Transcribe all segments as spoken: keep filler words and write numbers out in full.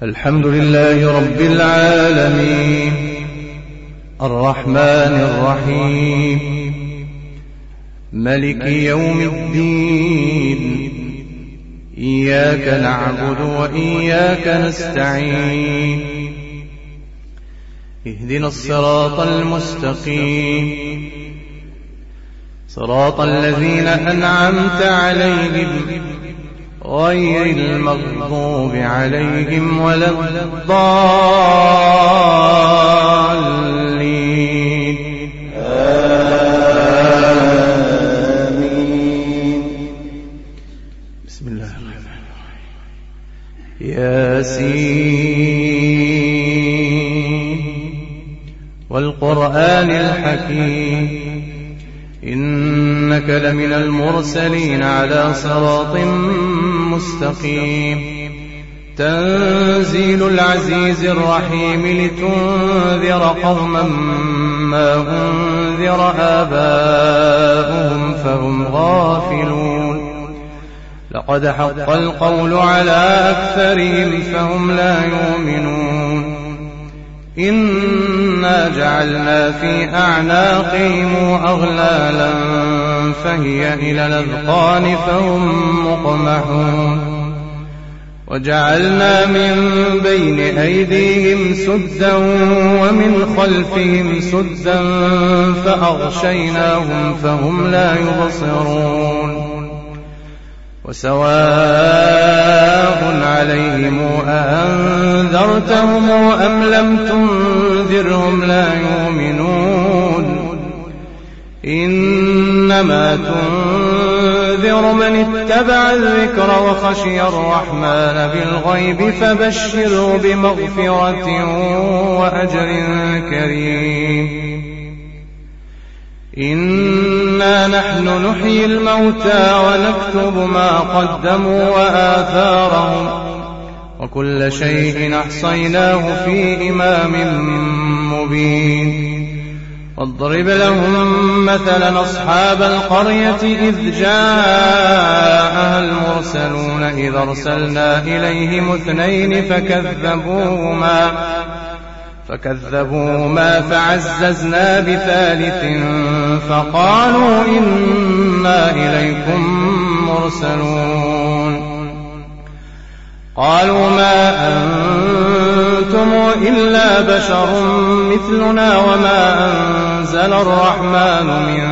الحمد لله رب العالمين الرحمن الرحيم ملك يوم الدين إياك نعبد وإياك نستعين اهدنا الصراط المستقيم صراط الذين أنعمت عليهم غير المغضوب عليهم ولا الضالين آمين. بسم الله الرحمن الرحيم. ياسين والقرآن الحكيم إنك لمن المرسلين على صراط مستقيم تنزيل العزيز الرحيم لتنذر قوما ما أنذر آباؤهم فهم غافلون لقد حق القول على أكثرهم فهم لا يؤمنون إنا جعلنا في أعناقهم أغلالا فهي إلى الأذقان فهم مقمحون وجعلنا من بين أيديهم سدا ومن خلفهم سدا فأغشيناهم فهم لا يبصرون وسواء عليهم أأنذرتهم أم لم تنذرهم لا يؤمنون إنما تنذر من اتبع الذكر وخشي الرحمن بالغيب فبشره بمغفرة وأجر كريم إنا نحن نحيي الموتى ونكتب ما قدموا وآثارهم وكل شيء أحصيناه في إمام مبين واضرب لهم مثلا أصحاب القرية إذ جاءها المرسلون إذ أرسلنا إليهم اثنين فكذبوهما فكذبوهما فعززنا بثالث فقالوا إنا إليكم مرسلون قالوا ما أنتم إلا بشر مثلنا وما أنزل الرحمن من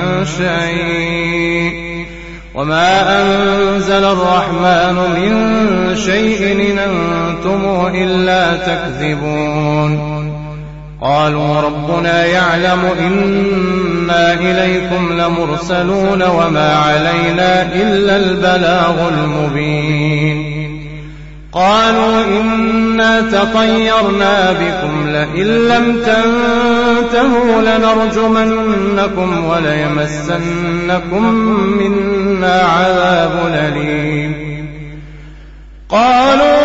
شيء وما أنزل الرحمن من شيء إن أنتم إلا تكذبون قالوا ربنا يعلم إنا إليكم لمرسلون وما علينا إلا البلاغ المبين قالوا إنا تطيرنا بكم لئن لم تنتهوا لنرجمنكم وليمسنكم منا عذاب أليم قالوا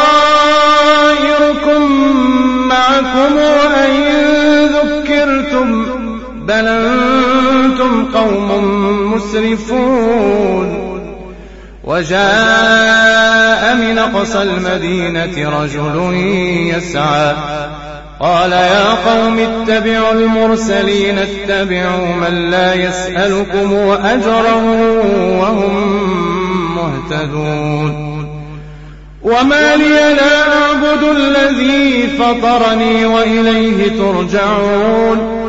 طائركم معكم وإن ذكرتم بل أنتم قوم مسرفون وجاء من أقصى المدينة رجل يسعى قال يا قوم اتبعوا المرسلين اتبعوا من لا يسألكم أجرا وهم مهتدون وما لي لا أعبد الذي فطرني وإليه ترجعون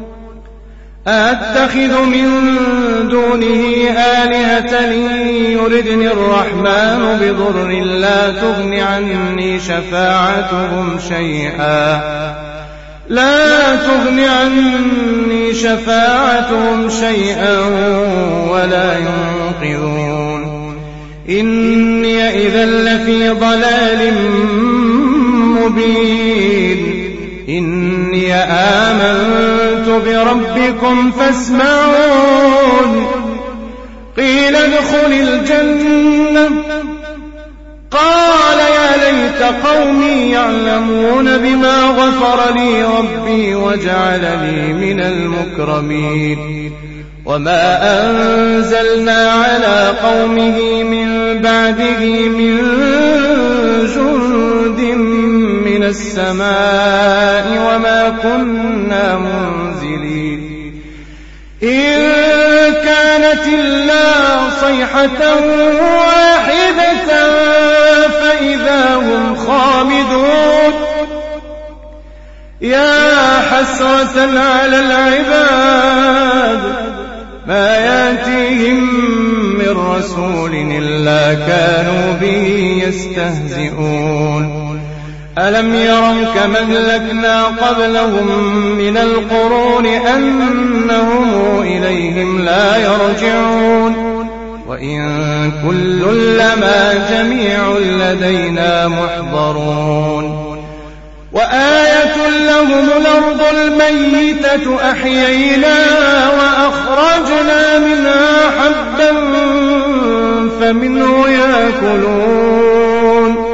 أتخذ من دونه آلهة يردني الرحمن بضر لا تغن عني شفاعتهم شيئا لا تغن عني شفاعتهم شيئا ولا ينقذون إني إذا لفي ضلال مبين إني آمنت بربكم فاسمعون قيل ادخل الجنة قال يا ليت قومي يعلمون بما غفر لي ربي وجعلني من المكرمين وما أنزلنا على قومه من بعده من جند من السماء وما كنا منزلين إن كانت إلا صيحة واحدة فإذا هم خامدون يا حسرة على العباد ما يأتيهم من رسول إلا كانوا به يستهزئون ألم يروا كما أهلكنا قبلهم من القرون أنهم إليهم لا يرجعون وإن كل لما جميع لدينا محضرون وآية لهم الأرض الميتة أحييناها وأخرجنا منها حبا فمنه يأكلون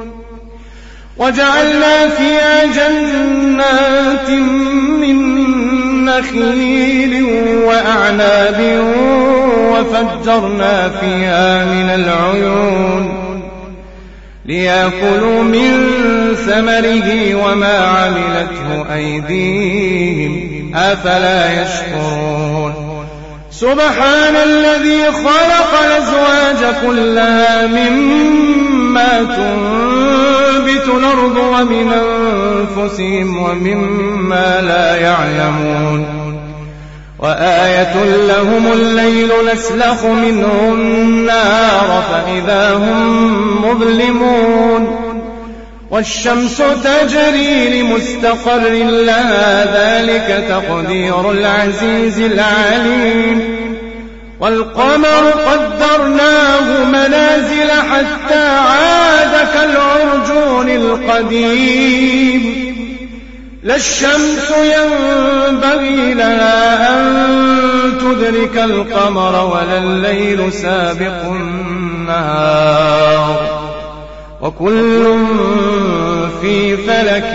وجعلنا فيها جنات من نخيل وأعناب وفجرنا فيها من العيون ليأكلوا من ثمره وما عملته أيديهم أفلا يشكرون سبحان الذي خلق الأزواج كلها مما تنبت الأرض ومن أنفسهم ومما لا يعلمون وآية لهم الليل نسلخ منه النار فإذا هم مظلمون والشمس تجري لمستقر لها ذلك تقدير العزيز العليم والقمر قدرناه منازل حتى عاد كالعرجون القديم لا الشمس ينبغي لها أن تدرك القمر ولا الليل سابق النهار وكل في فلك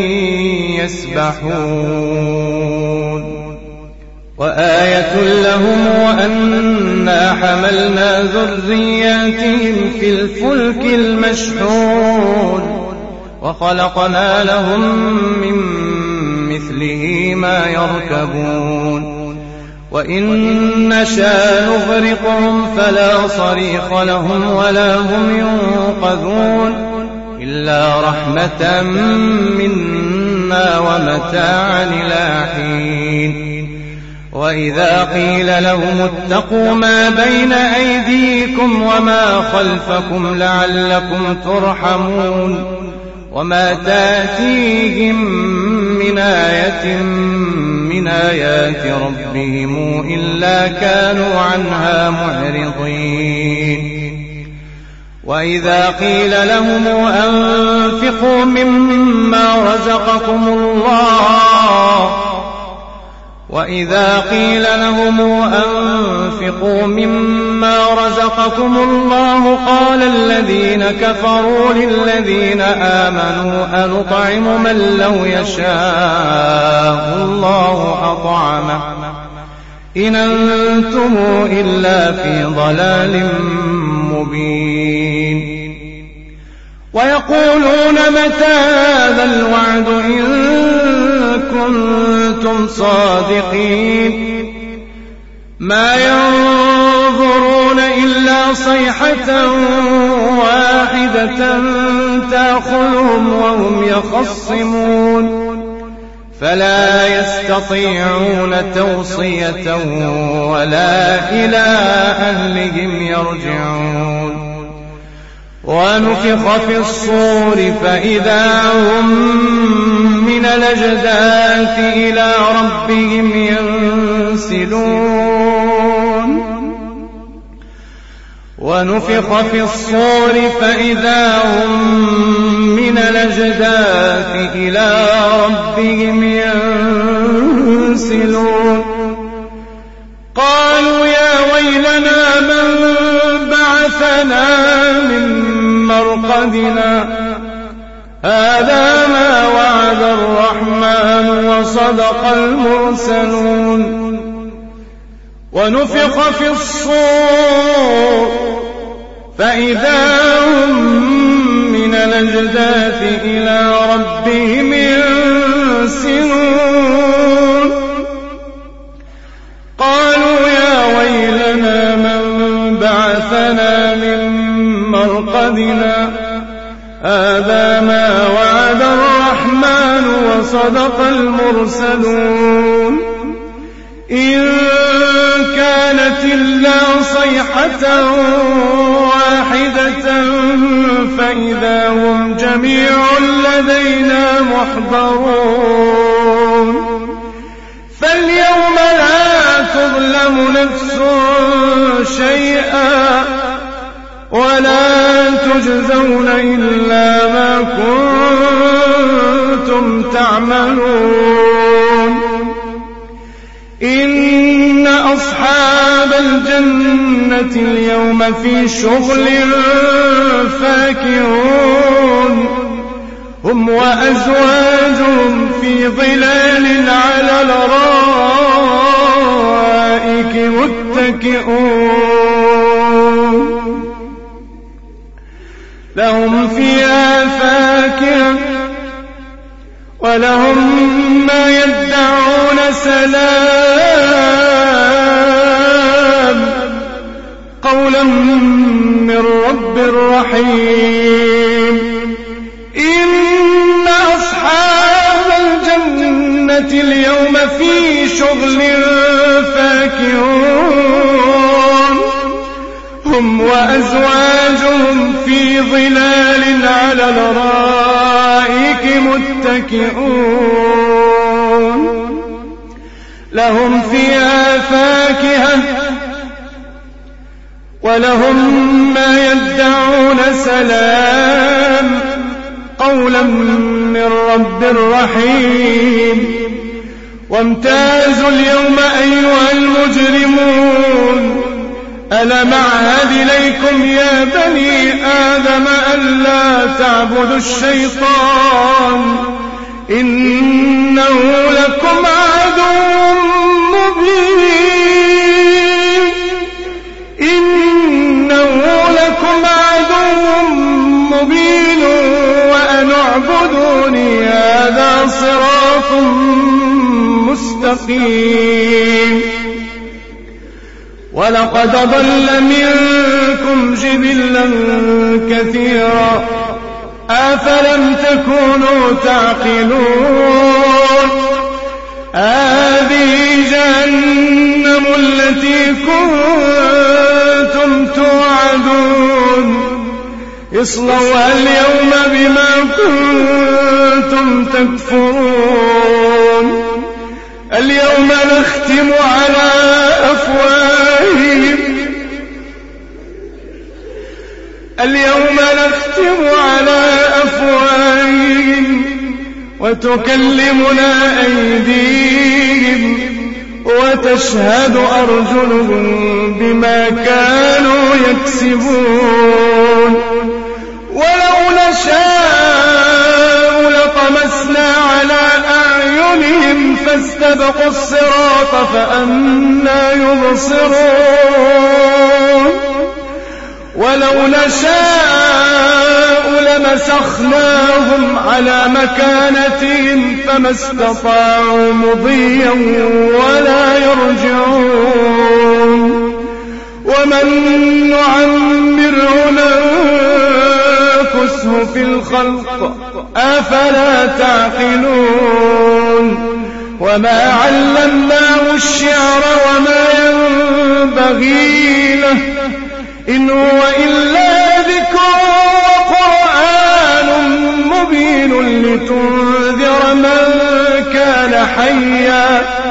يسبحون وآية لهم أنا حملنا ذرياتهم في الفلك المشحون وخلقنا لهم من مثله ما يركبون وإن نشاء نغرقهم فلا صريخ لهم ولا هم ينقذون إلا رحمة منا ومتاعا إلى حين وإذا قيل لهم اتقوا ما بين أيديكم وما خلفكم لعلكم ترحمون وما تأتيهم من آية من آيات ربهم إلا كانوا عنها معرضين وإذا قيل لهم أنفقوا مما رزقكم الله وإذا قيل لهم أنفقوا مما رزقكم الله قال الذين كفروا للذين آمنوا أنطعم من لو يشاء الله أطعمه إن أنتم إلا في ضلال مبين ويقولون متى هذا الوعد إن كنتم صادقين ما ينظرون إلا صيحة واحدة تأخذهم وهم يخصمون فلا يستطيعون توصية ولا إلى أهلهم يرجعون ونفخ في الصور فإذا هم من الأجداث إلى ربهم ينسلون ونفخ في الصور فإذا هم من الأجداث إلى ربهم ينسلون قالوا يا ويلنا من بعثنا من مرقدنا هذا ما وعد الرحمن وصدق المرسلون ونفخ في الصور فإذا هم من من الأجداث إلى ربهم ينسلون قالوا يا ويلنا من بعثنا من مرقدنا هذا ما وعد الرحمن وصدق المرسلون إن كانت إلا صيحة واحدة فإذا هم جميع لدينا محضرون فاليوم لا تظلم نفس شيئا ولا تجزون إلا ما كنتم تعملون إن أصحاب الجنة اليوم في شغل فاكهون هم وأزواجهم في ظلال على الأرائك متكئون لهم فيها فاكهة ولهم ما يدعون سلام قولا من رب رحيم إن أصحاب الجنة اليوم في شغل فاكهون هم وأزواجهم في ظلال على الأرائك متكئون لهم فيها فاكهة ولهم ما يدعون سلام قولا من رب رحيم وامتازوا اليوم أيها المجرمون ألم أعهد إليكم يا بني آدم ألا تعبدوا الشيطان إنه لكم عدو مبين إنه لكم عدو مبين وأن اعبدوني هذا صراط مستقيم ولقد ضل منكم جبلا كثيرا أفلم تكونوا تعقلون هذه جهنم التي كنتم توعدون اصلوها اليوم بما كنتم تكفرون اليوم نختم على أفواههم اليوم نختم على أفواههم وتكلمنا أيديهم وتشهد أرجلهم بما كانوا يكسبون ولو نشاء لطمسنا على أعينهم فاستبقوا الصراط فأنى يبصرون ولو نشاء لمسخناهم على مكانتهم فما استطاعوا مضيا ولا يرجعون ومن نعمره ننكسه في الخلق أفلا تعقلون وما علمناه الشعر وما ينبغي له إن هو إلا ذكر وقرآن مبين لتنذر من كان حيا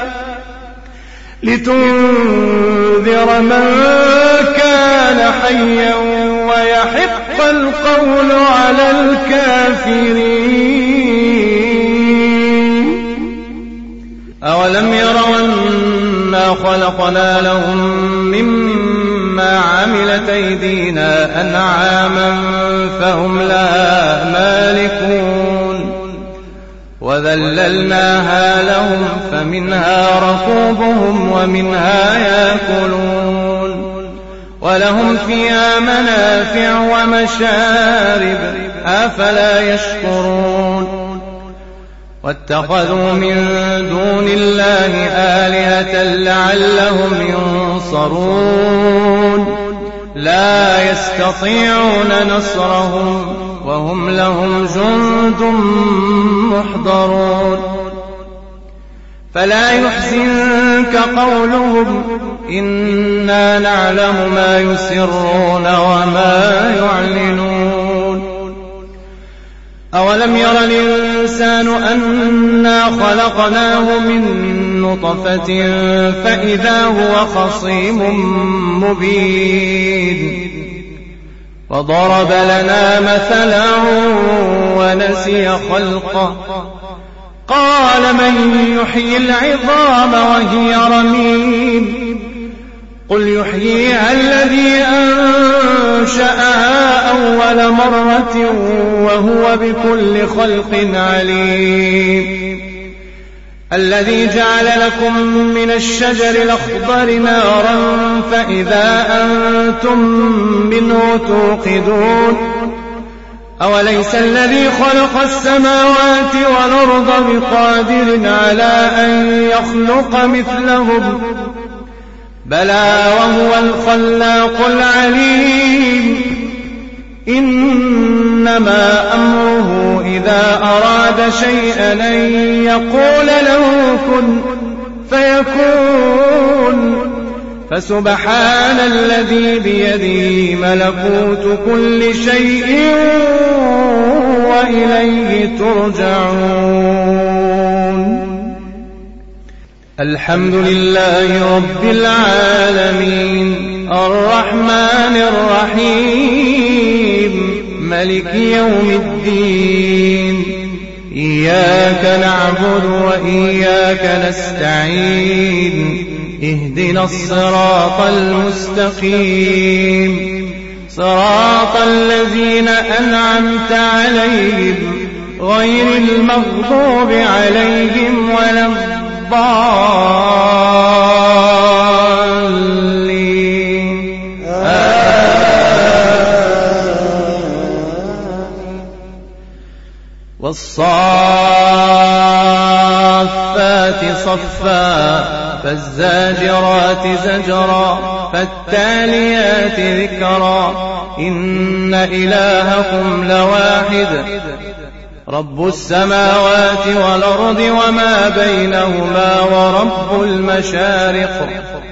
لتنذر من كان حيا ويحق القول على الكافرين أولم يروا أنا خلقنا لهم مما عملت أيدينا أنعاما فهم لها مالكون وذللناها لهم فمنها ركوبهم ومنها يأكلون ولهم فيها منافع ومشارب أفلا يشكرون واتخذوا من دون الله آلهة لعلهم ينصرون لا يستطيعون نصرهم وهم لهم جند محضرون فلا يحزنك قولهم إنا نعلم ما يسرون وما يعلنون أولم ير الإنسان أنا خلقناه من نطفة فإذا هو خصيم مبين وضرب لنا مثلا ونسي خلقه قال من يحيي العظام وهي رميم قل يحييها الذي أنشأها أول مرة وهو بكل خلق عليم الذي جعل لكم من الشجر الأخضر نارا فإذا أنتم منه توقدون أوليس الذي خلق السماوات والأرض بقادر على أن يخلق مثلهم بلى وهو الخلاق العليم إنما أمره إذا أراد شيئا أن يقول له كن فيكون فسبحان الذي بيده ملكوت كل شيء وإليه ترجعون الحمد لله رب العالمين الرحمن الرحيم ملك يوم الدين إياك نعبد وإياك نستعين اهدنا الصراط المستقيم صراط الذين أنعمت عليهم غير المغضوب عليهم ولا الضالين والصافات صفا فالزاجرات زجرا فالتاليات ذكرا إن إلهكم لواحد رب السماوات والأرض وما بينهما ورب المشارق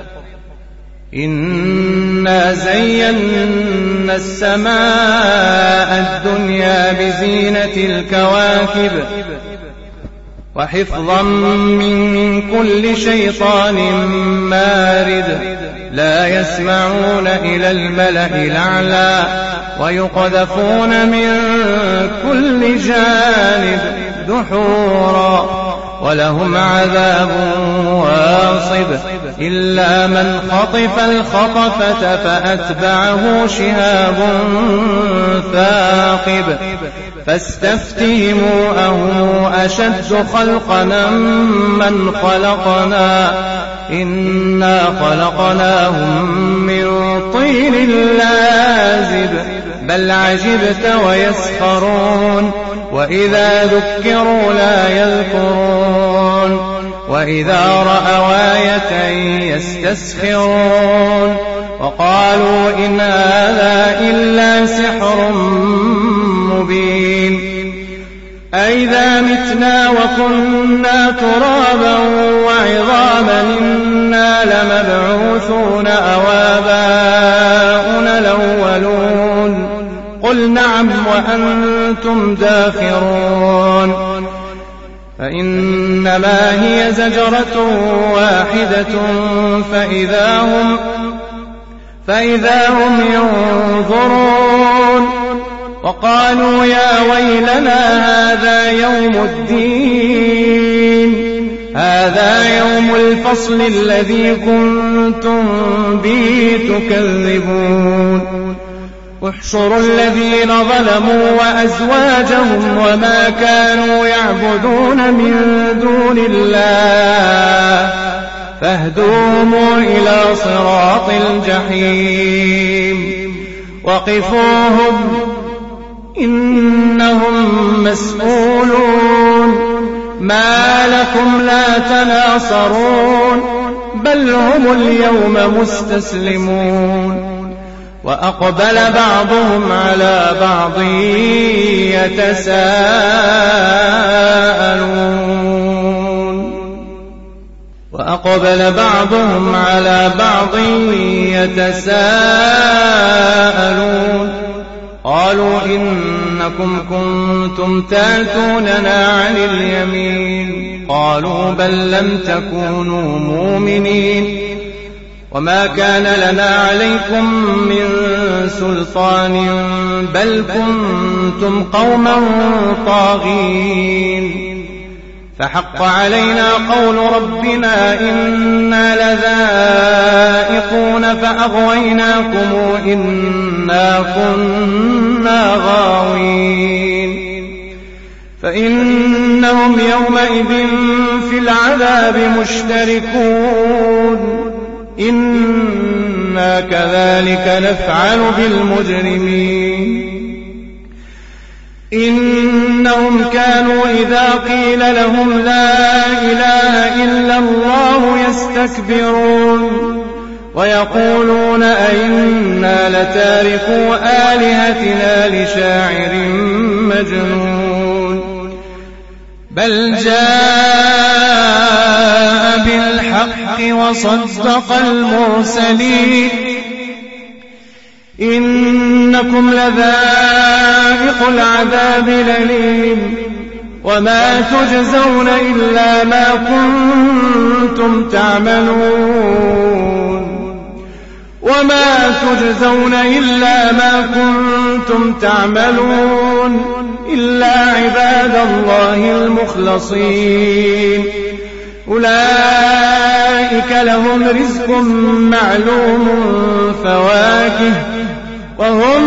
إنا زينا السماء الدنيا بزينة الكواكب وحفظا من كل شيطان مارد لا يسمعون إلى الملأ الأعلى ويقذفون من كل جانب دحورا ولهم عذاب واصب إلا من خطف الخطفة فأتبعه شهاب ثاقب فاستفتهموا أهم أشد خلقنا من خلقنا إنا خلقناهم من طين لازب بل عجبت ويسخرون وإذا ذكروا لا يذكرون وإذا رأوا آية يستسخرون وقالوا إن هذا إلا سحر مبين أئذا متنا وكنا ترابا وعظاما إنا لمبعوثون أو آباؤنا الأولون قل نعم وأنتم داخرون فإنما هي زجرة واحدة فإذا هم, فإذا هم ينظرون وقالوا يا ويلنا هذا يوم الدين هذا يوم الفصل الذي كنتم به تكذبون احشروا الذين ظلموا وأزواجهم وما كانوا يعبدون من دون الله فاهدوهم إلى صراط الجحيم وقفوهم إنهم مسؤولون ما لكم لا تناصرون بل هم اليوم مستسلمون وأقبل بعضهم على بعض يتساءلون وأقبل بعضهم على بعض يتساءلون قالوا إنكم كنتم تاتوننا عن اليمين قالوا بل لم تكونوا مؤمنين وما كان لنا عليكم من سلطان بل كنتم قوما طاغين فحق علينا قول ربنا إنا لذائقون فأغويناكم إنا كنا غاوين فإنهم يومئذ في العذاب مشتركون إنا كذلك نفعل بالمجرمين إنهم كانوا إذا قيل لهم لا إله إلا الله يستكبرون ويقولون أئنا لتاركو آلهتنا لشاعر مجنون بل جاء بالحق وصدق المرسلين إنكم لذائق العذاب الأليم وما تجزون إلا ما كنتم تعملون وما تجزون إلا ما كنتم تعملون إلا عباد الله المخلصين أولئك لهم رزق معلوم فواكه وهم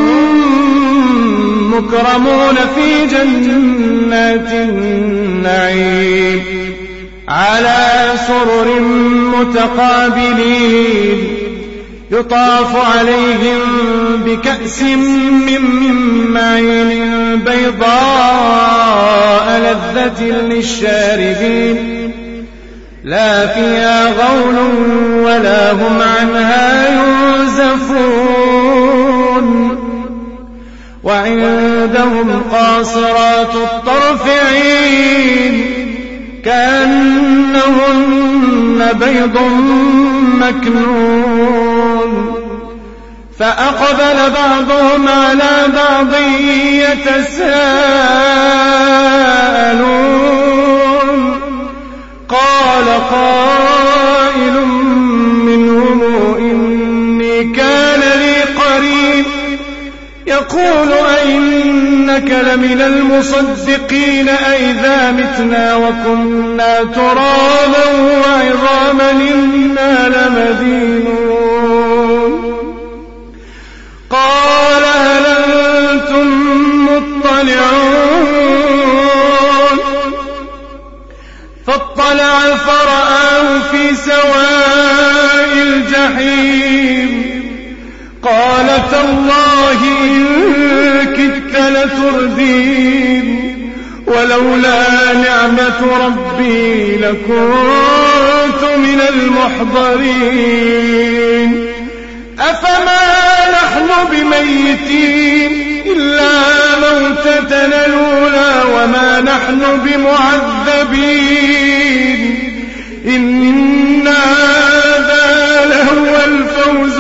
مكرمون في جنات النعيم على سرر متقابلين يطاف عليهم بكأس من معين بيضاء لذة للشاربين لا فيها غول ولا هم عنها ينزفون وعندهم قاصرات الطرف عين كأنهن بيض مكنون فأقبل بعضهم على بعض يتساءلون قال قائل منهم إني كان لي قرين يقول أئنك لمن المصدقين أئذا متنا وكنا ترابا وعظاما إنا لمدينون قال هل أنتم مطلعون فاطلع فرآه في سواء الجحيم قال تالله إن كدت لتردين ولولا نعمة ربي لكنت من المحضرين أفما نحن بميتين إلا موتتنا الأولى وما نحن بمعذبين إن هذا لهو الفوز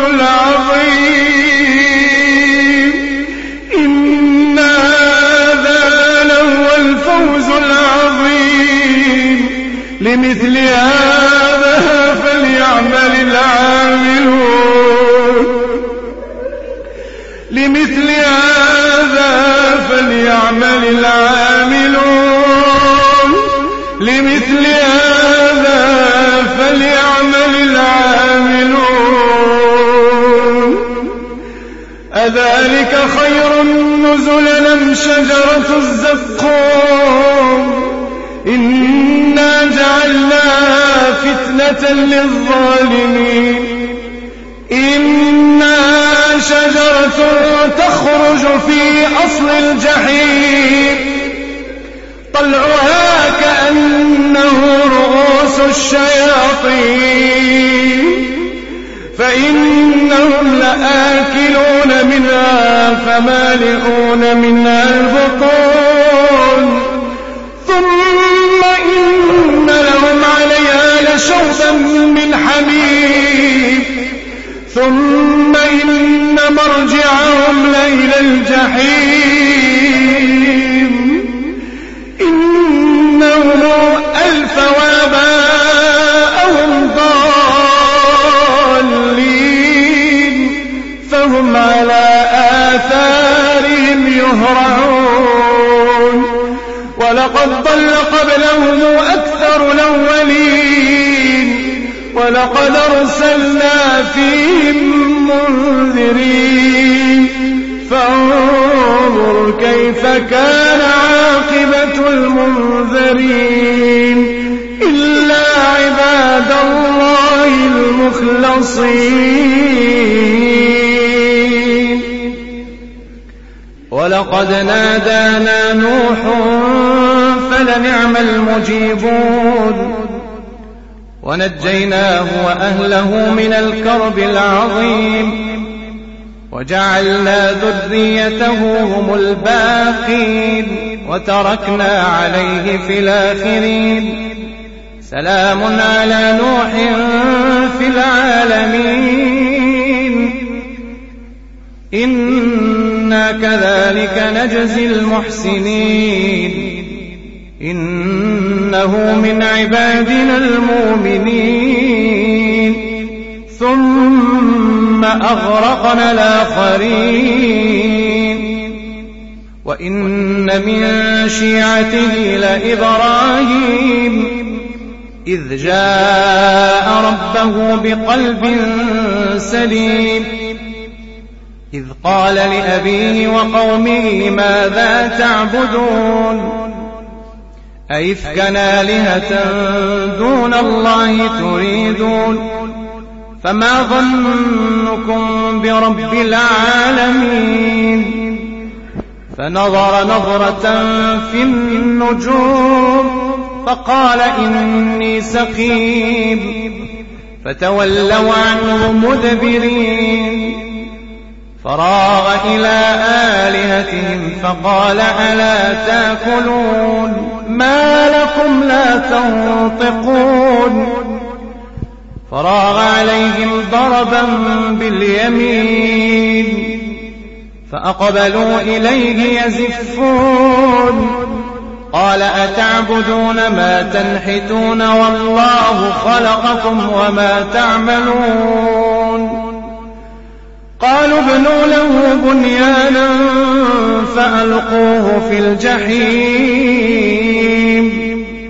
العظيم إن هذا لهو الفوز العظيم لمثل هذا فليعمل العاملون لمثل هذا فليعمل العاملون لمثل هذا فليعمل العاملون أذلك خير نزلا أم شجرة الزقوم إنا جعلناها فتنة للظالمين إنها شجرة تخرج في أصل الجحيم طلعها كأنه رؤوس الشياطين فإنهم لآكلون منها فمالئون منها البطون ثم إن لهم عليها لشوبا من حميم ثم إن مرجعهم لإلى الجحيم إنهم ألفوا آباءهم ضالين فهم على آثارهم يهرعون ولقد ضل قبلهم أكثر الأولين ولقد أرسلنا فيهم منذرين فانظر كيف كان عاقبة المنذرين إلا عباد الله المخلصين ولقد نادانا نوح فلنعم المجيبون ونجيناه وأهله من الكرب العظيم وجعلنا ذريته هم الباقين وتركنا عليه في الآخرين سلام على نوح في العالمين إنا كذلك نجزي المحسنين إنه من عبادنا المؤمنين ثم أغرقنا الآخرين وإن من شيعته لإبراهيم إذ جاء ربه بقلب سليم إذ قال لأبيه وقومه ماذا تعبدون أئفكا آلهة دون الله تريدون فما ظنكم برب العالمين فنظر نظرة في النجوم فقال إني سقيم فتولوا عنه مدبرين فراغ إلى آلهتهم فقال ألا تأكلون ما لكم لا تنطقون فراغ عليهم ضربا باليمين فأقبلوا إليه يزفون قال أتعبدون ما تنحتون والله خلقكم وما تعملون قالوا ابنوا له بنيانا فألقوه في الجحيم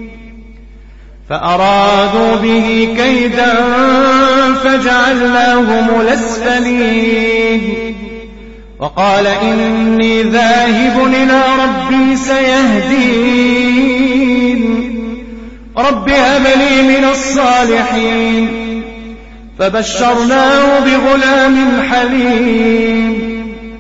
فأرادوا به كيدا فجعلناهم الأسفلين وقال إني ذاهب إلى ربي سيهدين رب هب لي من الصالحين فبشرناه بغلام حليم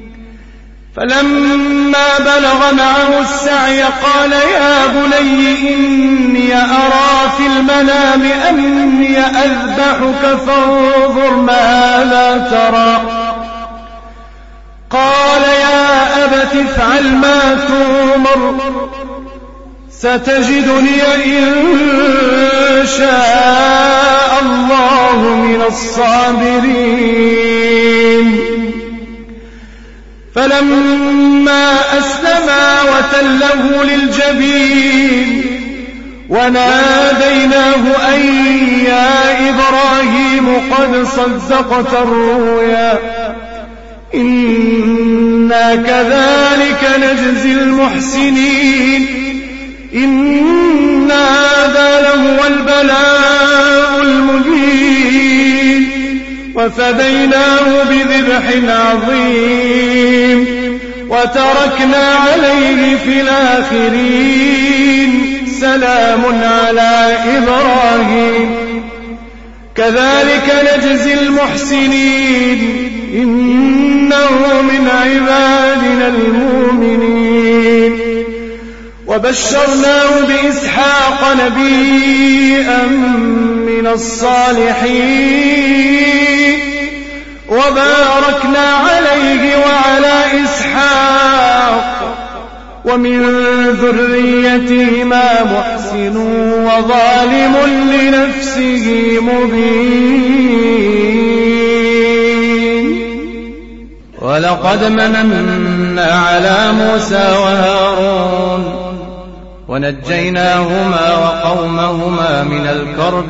فلما بلغ معه السعي قال يا بني إني أرى في المنام أني أذبحك فانظر ماذا ترى قال يا أبت افعل ما تؤمر ستجدني إن شاء الله من الصابرين فلما أسلما وتله للجبين وناديناه أن يا إبراهيم قد صدقت الرؤيا إنا كذلك نجزي المحسنين إن هذا لهو البلاء المبين وفديناه بذبح عظيم وتركنا عليه في الآخرين سلام على إبراهيم كذلك نجزي المحسنين إنه من عبادنا المؤمنين. وبشرناه بإسحاق نبيا من الصالحين وباركنا عليه وعلى إسحاق ومن ذريتهما محسن وظالم لنفسه مبين. ولقد مننا على موسى وهارون ونجيناهما وقومهما من الكرب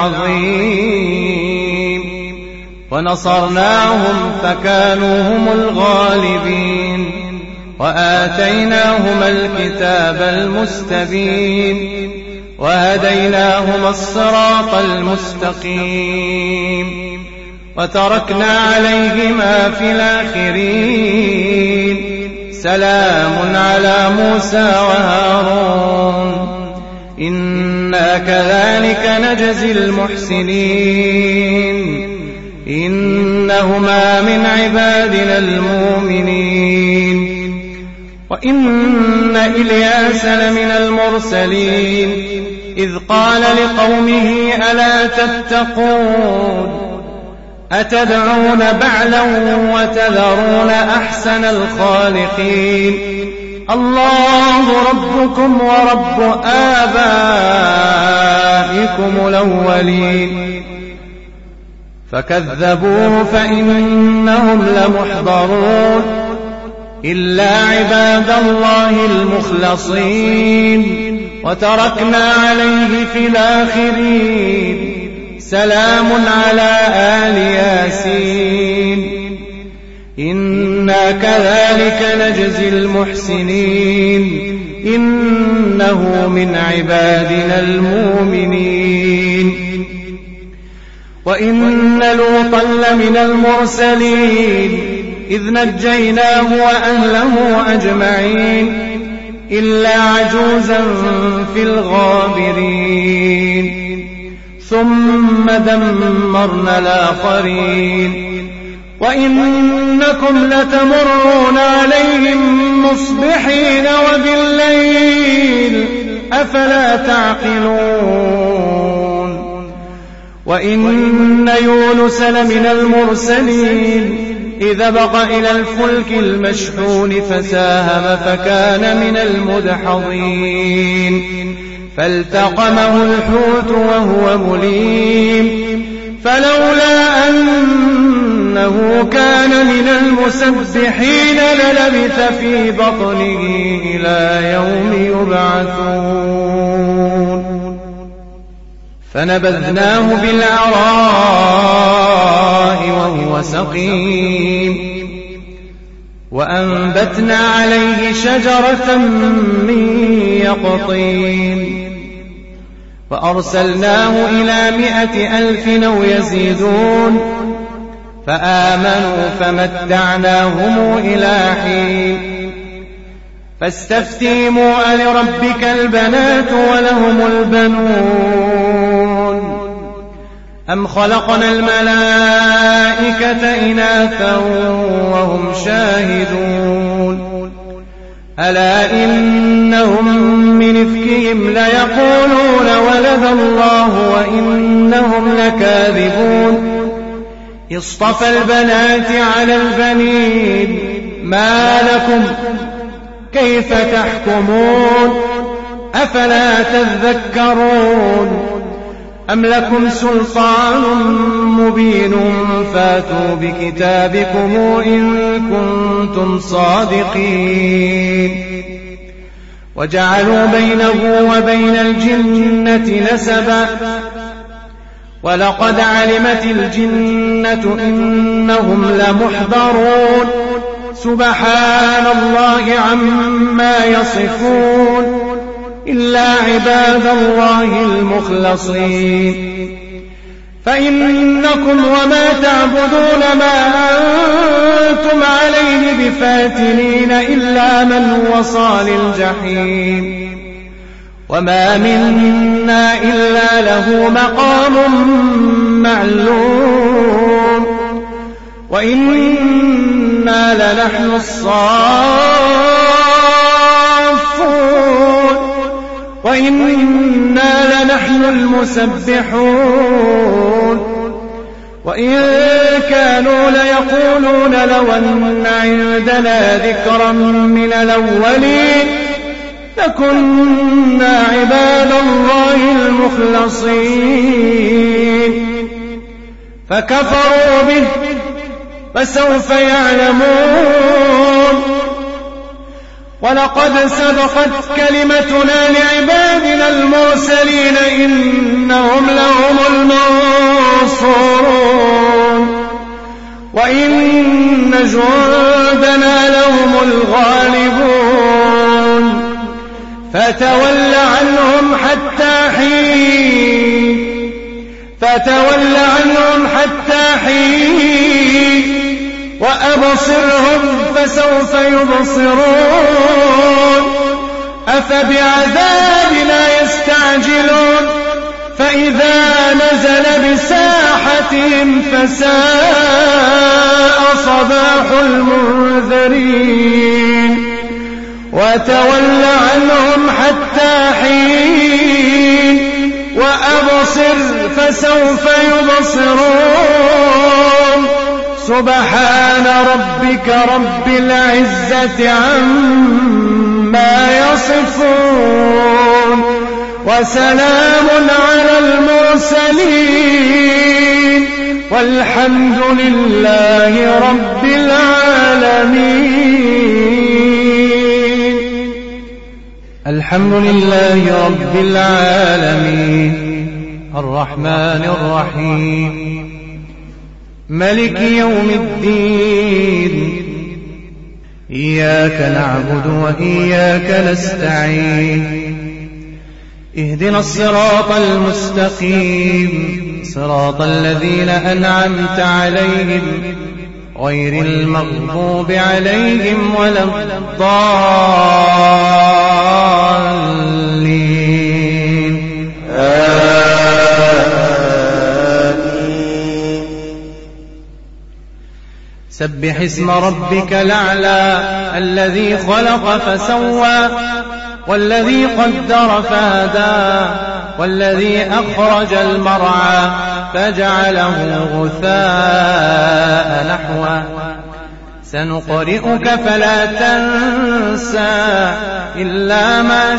العظيم ونصرناهم فكانوا هم الغالبين وآتيناهما الكتاب المستبين وهديناهما الصراط المستقيم وتركنا عليهما في الآخرين. سلام على موسى وهارون إنا كذلك نجزي المحسنين إنهما من عبادنا المؤمنين. وإن إلياس لمن المرسلين إذ قال لقومه ألا تتقون أتدعون بعلا وتذرون أحسن الخالقين الله ربكم ورب آبائكم الأولين. فكذبوه فإنهم لمحضرون إلا عباد الله المخلصين وتركنا عليه في الآخرين. سلام على آل ياسين إنا كذلك نجزي المحسنين إنه من عبادنا المؤمنين. وإن لوطا لمن المرسلين إذ نجيناه وأهله أجمعين إلا عجوزا في الغابرين ثم دمرنا الآخرين. وإنكم لتمرون عليهم مصبحين وبالليل أفلا تعقلون. وإن يونس لمن المرسلين إذا بق إلى الفلك المشحون فساهم فكان من المدحضين فالتقمه الحوت وهو مليم فلولا أنه كان من المسبحين للبث في بطنه إلى يوم يبعثون. فنبذناه بالعراء وهو سقيم وأنبتنا عليه شجرة من يقطين وأرسلناه إلى مائة ألف أو يزيدون فآمنوا فمتعناهم إلى حين. فاستفتهموا ألربك البنات ولهم البنون أم خلقنا الملائكة إناثا وهم شاهدون ألا إنهم من إفكهم ليقولون ولد الله وإنهم لكاذبون. اصطفى البنات على البنين ما لكم كيف تحكمون أفلا تذكرون أم لكم سلطان مبين فاتوا بكتابكم إن كنتم صادقين. وجعلوا بينه وبين الجنة نسبا ولقد علمت الجنة إنهم لمحضرون سبحان الله عما يصفون إلا عباد الله المخلصين. فإنكم وما تعبدون ما أنتم عليه بفاتنين إلا من هو صال الجحيم وما منا إلا له مقام معلوم. وإنا لنحن الصافون وإنا لنحن المسبحون وإن كانوا ليقولون لو أن عندنا ذكرا من الأولين لكنا عباد الله المخلصين فكفروا به فسوف يعلمون ولقد سبقت كلمتنا لعبادنا المرسلين إنهم لهم المنصورون وإن جندنا لهم الغالبون فتول عنهم حتى حين فتول عنهم حتى حين وأبصرهم فسوف يبصرون أفبعذابنا يستعجلون فإذا نزل بساحتهم فساء صباح المنذرين وتول عنهم حتى حين وأبصر فسوف يبصرون سبحان ربك رب العزة عما يصفون وسلام على المرسلين والحمد لله رب العالمين. الحمد لله رب العالمين الرحمن الرحيم ملك يوم الدين إياك نعبد وإياك نستعين اهدنا الصراط المستقيم صراط الذين أنعمت عليهم غير المغضوب عليهم ولا الضالين آمين. سبح اسم ربك الأعلى الذي خلق فسوى والذي قدر فهدى والذي أخرج المرعى فجعله غثاء نحوا سنقرئك فلا تنسى إلا ما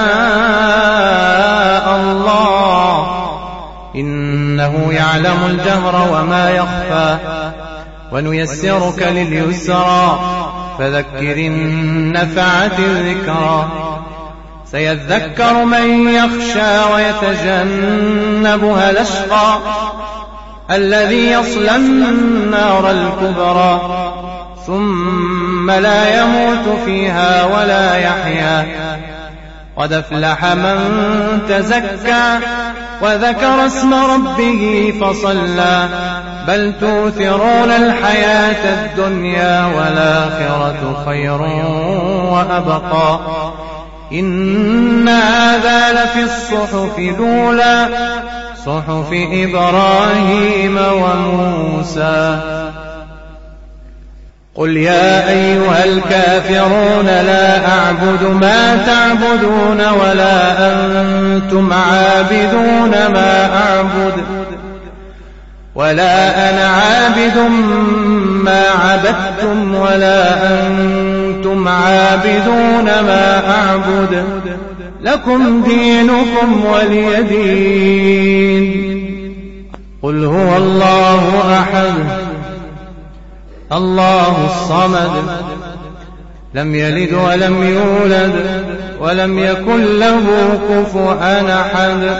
شاء الله إنه يعلم الجهر وما يخفى ونيسرك لليسرى فذكر إن نفعت الذكرى سيذكر من يخشى ويتجنبها الأشقى الذي يصلى النار الكبرى ثم لا يموت فيها ولا يحيا قد أفلح من تزكى وذكر اسم ربه فصلى بل تؤثرون الحياة الدنيا والآخرة خير وأبقى إن هذا لفي الصحف الأولى صحف إبراهيم وموسى. قل يا أيها الكافرون لا أعبد ما تعبدون ولا أنتم عابدون ما أعبد ولا أنا عابد ما عبدتم ولا أنتم عابدون ما أعبد لكم دينكم ولي دين. قل هو الله أحد الله الصمد لم يلد ولم يولد ولم يكن له كفوا أحد.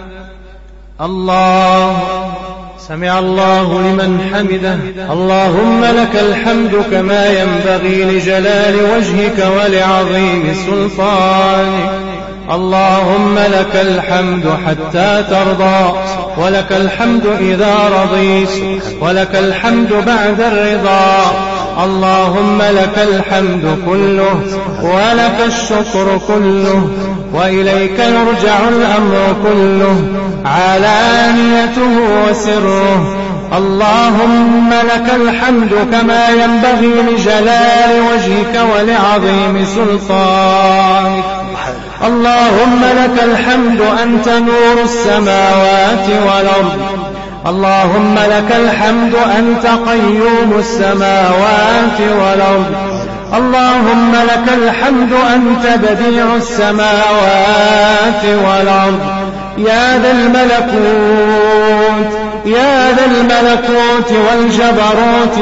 الله سمع الله لمن حمده. اللهم لك الحمد كما ينبغي لجلال وجهك ولعظيم سلطانك. اللهم لك الحمد حتى ترضى ولك الحمد إذا رضيت ولك الحمد بعد الرضا. اللهم لك الحمد كله ولك الشكر كله وإليك يرجع الأمر كله علانيته وسره. اللهم لك الحمد كما ينبغي لجلال وجهك ولعظيم سلطانك. اللهم لك الحمد أنت نور السماوات والأرض. اللهم لك الحمد أنت قيوم السماوات والأرض. اللهم لك الحمد أنت بديع السماوات والأرض. يا ذا الملكوت يا ذا الملكوت والجبروت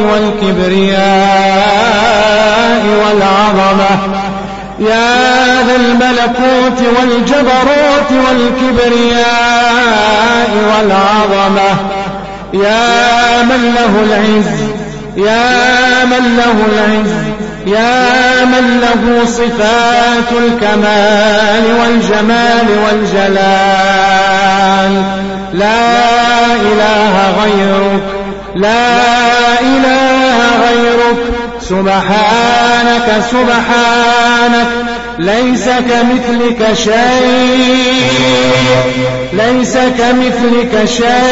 والكبرياء والعظمة. يا ذا الملكوت والجبروت والكبرياء والعظمة. يا من له العز يا من له العز يا من له صفات الكمال والجمال والجلال. لا إله غيرك لا إله غيرك. سبحانك سبحانك ليس كمثلك شيء ليس كمثلك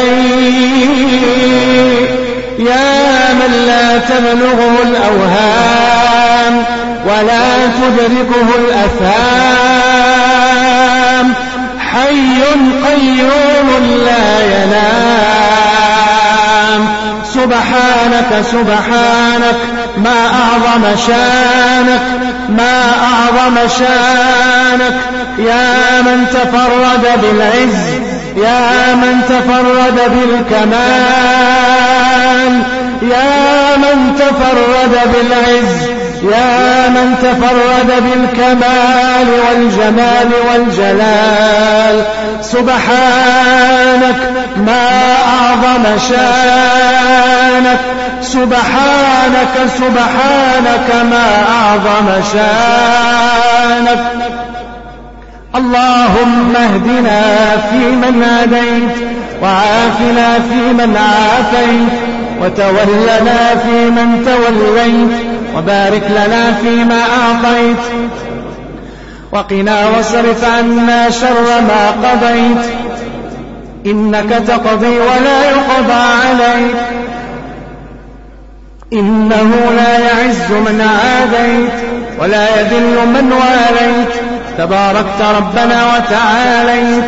شيء. يا من لا تبلغه الأوهام ولا تدركه الأفهام. حي قيوم لا ينام. سبحانك سبحانك ما أعظم شانك ما أعظم شانك. يا من تفرد بالعز يا من تفرد بالكمال. يا من تفرد بالعز يا من تفرد بالكمال والجمال والجلال. سبحانك ما أعظم شانك. سبحانك سبحانك ما أعظم شانك. اللهم اهدنا فيمن هديت وعافنا فيمن عافيت وتولنا فيمن توليت وبارك لنا فيما أعطيت وقنا واصرف عنا شر ما قضيت. إنك تقضي ولا يقضى عليك. إنه لا يعز من عاديت ولا يذل من واليت. تباركت ربنا وتعاليت.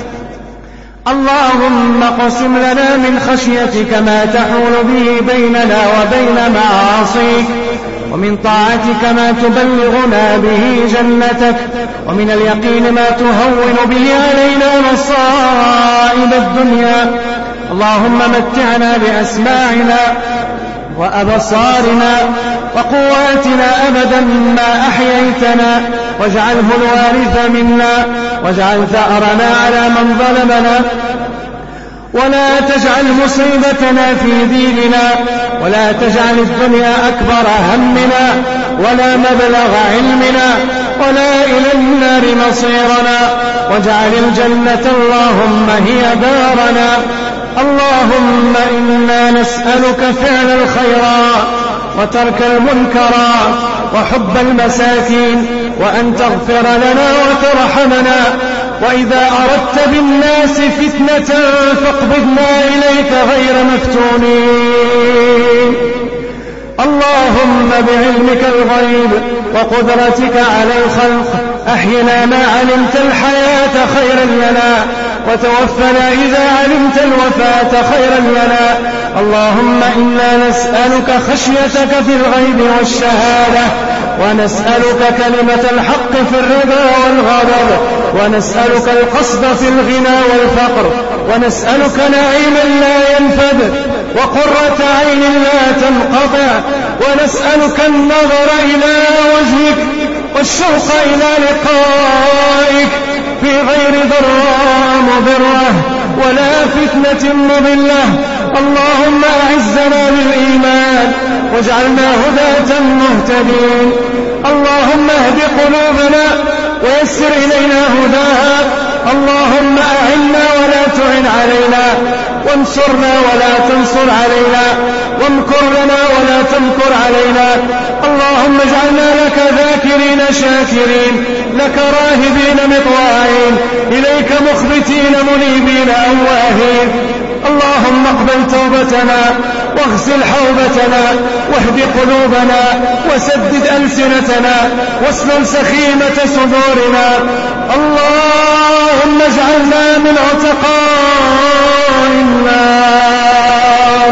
اللهم اقسم لنا من خشيتك ما تحول به بيننا وبين معاصيك ومن طاعتك ما تبلغنا به جنتك ومن اليقين ما تهون به علينا مصائب الدنيا. اللهم متعنا بأسماعنا وأبصارنا وقواتنا أبدا ما أحييتنا واجعله الوارث منا واجعل ثأرنا على من ظلمنا ولا تجعل مصيبتنا في ديننا ولا تجعل الدنيا أكبر همنا ولا مبلغ علمنا ولا إلى النار مصيرنا واجعل الجنة اللهم هي دارنا. اللهم إنا نسألك فعل الخيرات وترك المنكرات وحب المساكين وأن تغفر لنا وترحمنا. وإذا أردت بالناس فتنة فاقبضنا إليك غير مفتونين. اللهم بعلمك الغيب وقدرتك على الخلق أحينا ما علمت الحياة خيرا لنا وتوفنا إذا علمت الوفاة خيرا لنا. اللهم إنا نسألك خشيتك في الغيب والشهادة ونسألك كلمة الحق في الرضا والغضب ونسألك القصد في الغنى والفقر ونسألك نعيما لا ينفد وقرة عين لا تنقطع ونسألك النظر إلى وجهك والشوق إلى لقائك في غير ضراء مضرة ولا فتنة مضلة. اللهم أعزنا بالإيمان واجعلنا هداة مهتدين. اللهم اهد قلوبنا ويسر إلينا هداها. اللهم أعنا ولا تعن علينا وانصرنا ولا تنصر علينا وامكر لنا ولا تمكر علينا. اللهم اجعلنا لك ذاكرين شاكرين لك راهبين مطواعين إليك مخبتين منيبين أواهين. اللهم اقبل توبتنا واغسل حوبتنا واهد قلوبنا وسدد ألسنتنا واسلل سخيمة صدورنا. اللهم اجعلنا من عتقاء النار.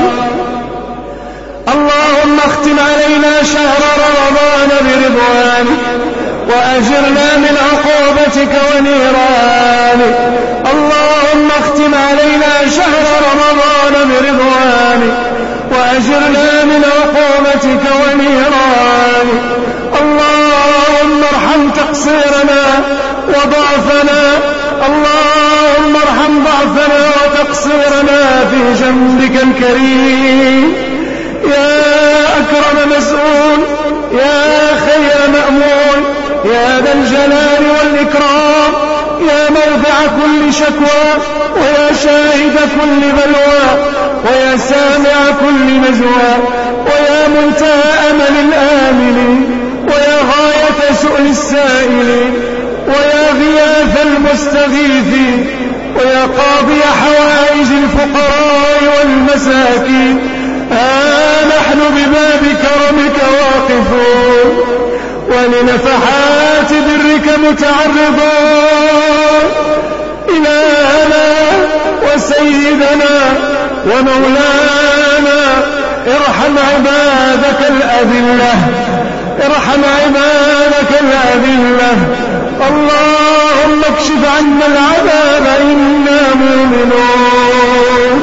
اللهم اختم علينا شهر رمضان برضوانك وأجرنا من عقوبتك ونيرانك. اللهم اختم علينا شهر رمضان برضوانك وأجرنا من عقوبتك ونيرانك. اللهم ارحم تقصيرنا وضعفنا. اللهم ارحم ضعفنا وتقصيرنا في جنبك الكريم يا أكرم مسؤول يا خير مأمول يا ذا الجلال والإكرام يا موضع كل شكوى ويا شاهد كل بلوى ويا سامع كل نجوى ويا منتهى أمل الآملين ويا غاية سؤل السائلين ويا غياث المستغيثين ويا قاضي حوائج الفقراء والمساكين. ها نحن بباب كرمك واقفون ولنفحات برك متعرضون. إلهنا وسيدنا ومولانا ارحم عبادك الأذلة ارحم عبادك الأذلة. اللهم اكشف عنا العذاب إنا مؤمنون.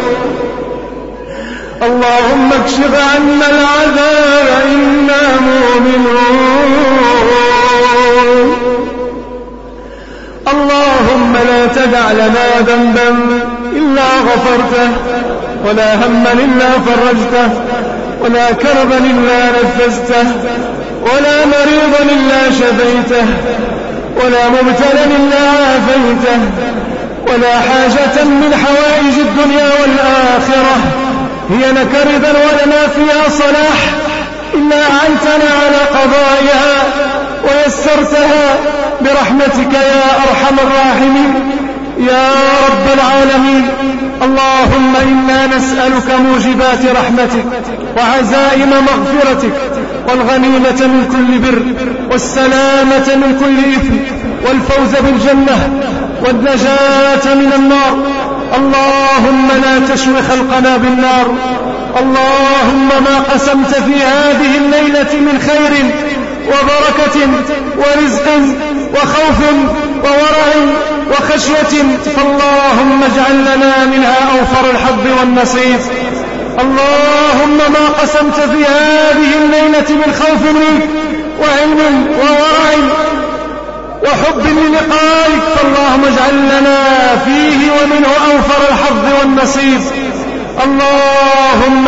اللهم اكشف عنا العذاب إنا مؤمنون. اللهم لا تدع لنا ذنبا إلا غفرته ولا هما إلا فرجته ولا كربا إلا نفذته ولا مريضا إلا شفيته ولا مبتلا إلا عافيته ولا حاجة من حوائج الدنيا والآخرة هي لك رضا ولنا فيها صلاح إلا أعنتنا على قضائها ويسرتها برحمتك يا أرحم الراحمين يا رب العالمين. اللهم إنا نسألك موجبات رحمتك وعزائم مغفرتك والغنيمة من كل بر والسلامة من كل إثم والفوز بالجنة والنجاة من النار. اللهم لا تشو خلقنا بالنار. اللهم ما قسمت في هذه الليلة من خير وبركة ورزق وخوف وورع وخشية فاللهم اجعل لنا منها أوفر الحظ والنصيب. اللهم ما قسمت في هذه الليلة من خوف منك وعلم وورع وحب للقائك فاللهم اجعل لنا فيه ومنه أوفر الحظ والنصيب. اللهم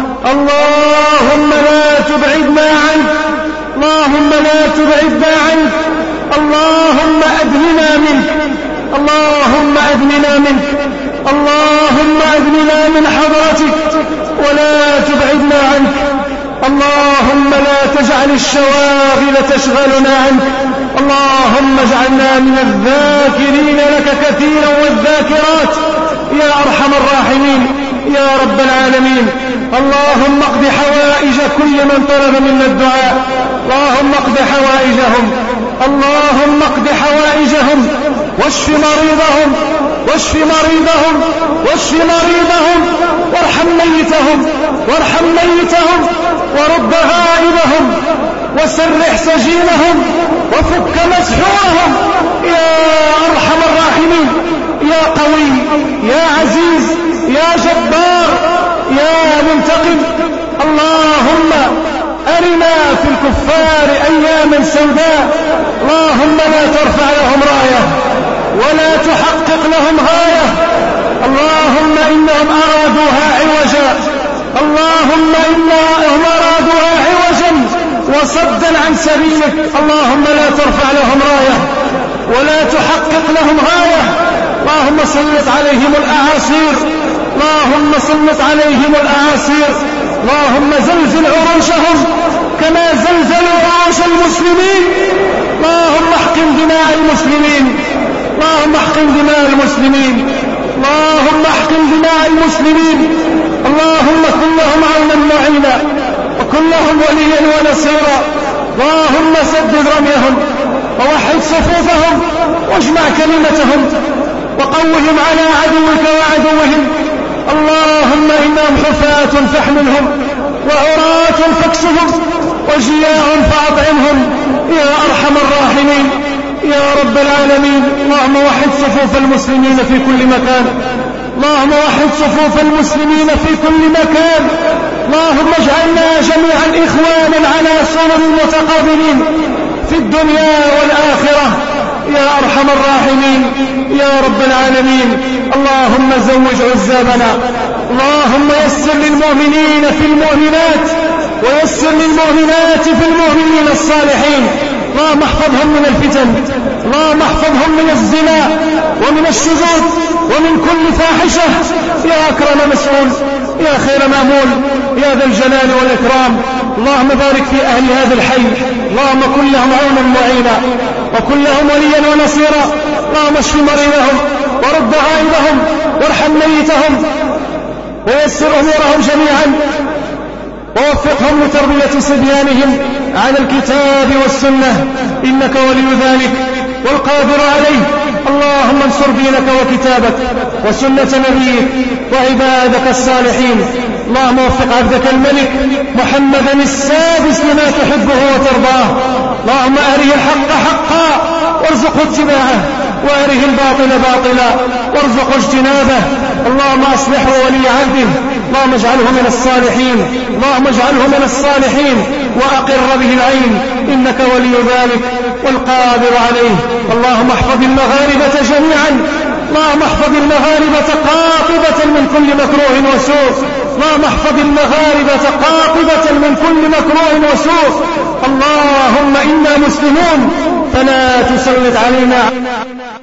اللهم لا تبعدنا عنك. اللهم لا تبعدنا عنك. اللهم أدننا منك. اللهم أدننا منك. اللهم أدننا من حضرتك ولا تبعدنا عنك. اللهم لا تجعل الشواغل تشغلنا عنك. اللهم اجعلنا من الذاكرين لك كثيرا والذاكرات يا أرحم الراحمين يا رب العالمين. اللهم اقض حوائج كل من طلب منا الدعاء. اللهم اقض حوائجهم. اللهم اقض حوائجهم واشف مريضهم واشف مريضهم واشف مريضهم وارحم ميتهم وارحم ميتهم ورد غائبهم وسرح سجينهم وفك مسحورهم يا أرحم الراحمين يا قوي يا عزيز يا جبار يا منتقم. اللهم أرنا في الكفار أياما سوداء. اللهم لا ترفع لهم راية ولا تحقق لهم غاية. اللهم إنهم أرادوها عوجا. اللهم إنهم أرادوها عوجا وصدا عن سبيلك. اللهم لا ترفع لهم راية ولا تحقق لهم غاية. اللهم سلط عليهم الأعاصير. اللهم سلط عليهم الأعاصير. اللهم زلزل عروشهم كما زلزلوا عروش المسلمين. اللهم احقن دماء المسلمين. اللهم احقن دماء المسلمين. اللهم احقن دماء المسلمين، اللهم كن لهم عونا معينا وكن لهم وليا ونصيرا، اللهم سدد رميهم ووحد صفوفهم واجمع كلمتهم وقوهم على عدوك وعدوهم. اللهم إنهم حفاة فاحملهم وعراة فاكسهم وجياع فأطعمهم يا أرحم الراحمين يا رب العالمين. اللهم وحد صفوف المسلمين في كل مكان، اللهم وحد صفوف المسلمين في كل مكان. اللهم اجعلنا جميعا إخوانا على سرر متقابلين في الدنيا والآخرة يا أرحم الراحمين يا رب العالمين. اللهم زوج عزابنا، اللهم يسر للمؤمنين في المؤمنات ويسر للمؤمنات في المؤمنين الصالحين. اللهم احفظهم من الفتن، اللهم احفظهم من الزنا ومن الشذوذ ومن كل فاحشة يا أكرم مسؤول يا خير مأمول يا ذا الجلال والإكرام. اللهم بارك في أهل هذا الحي، اللهم كن لهم عونا معينا وكن لهم وليا ونصيرا. اللهم اشف مريضهم ورد غائبهم وارحم ميتهم ويسر أمورهم جميعا ووفقهم لتربية صبيانهم على الكتاب والسنة إنك ولي ذلك والقادر عليه. اللهم انصر دينك وكتابك وسنة نبيك وعبادك الصالحين. اللهم وفق عبدك الملك محمدا السادس لما تحبه وترضاه. اللهم أره الحق حقا وارزقه اتباعه وأره الباطل باطلا وارزقه اجتنابه. اللهم أصلحه ولي عهده، اللهم اجعله من الصالحين، اللهم اجعله من الصالحين وأقر به العين إنك ولي ذلك والقادر عليه. اللهم احفظ المغاربة جميعا، اللهم احفظ المغاربة قاطبة من كل مكروه وسوء، اللهم احفظ المغاربة قاطبة من كل مكروه وسوء. اللهم إنا مسلمون فلا تسلط علينا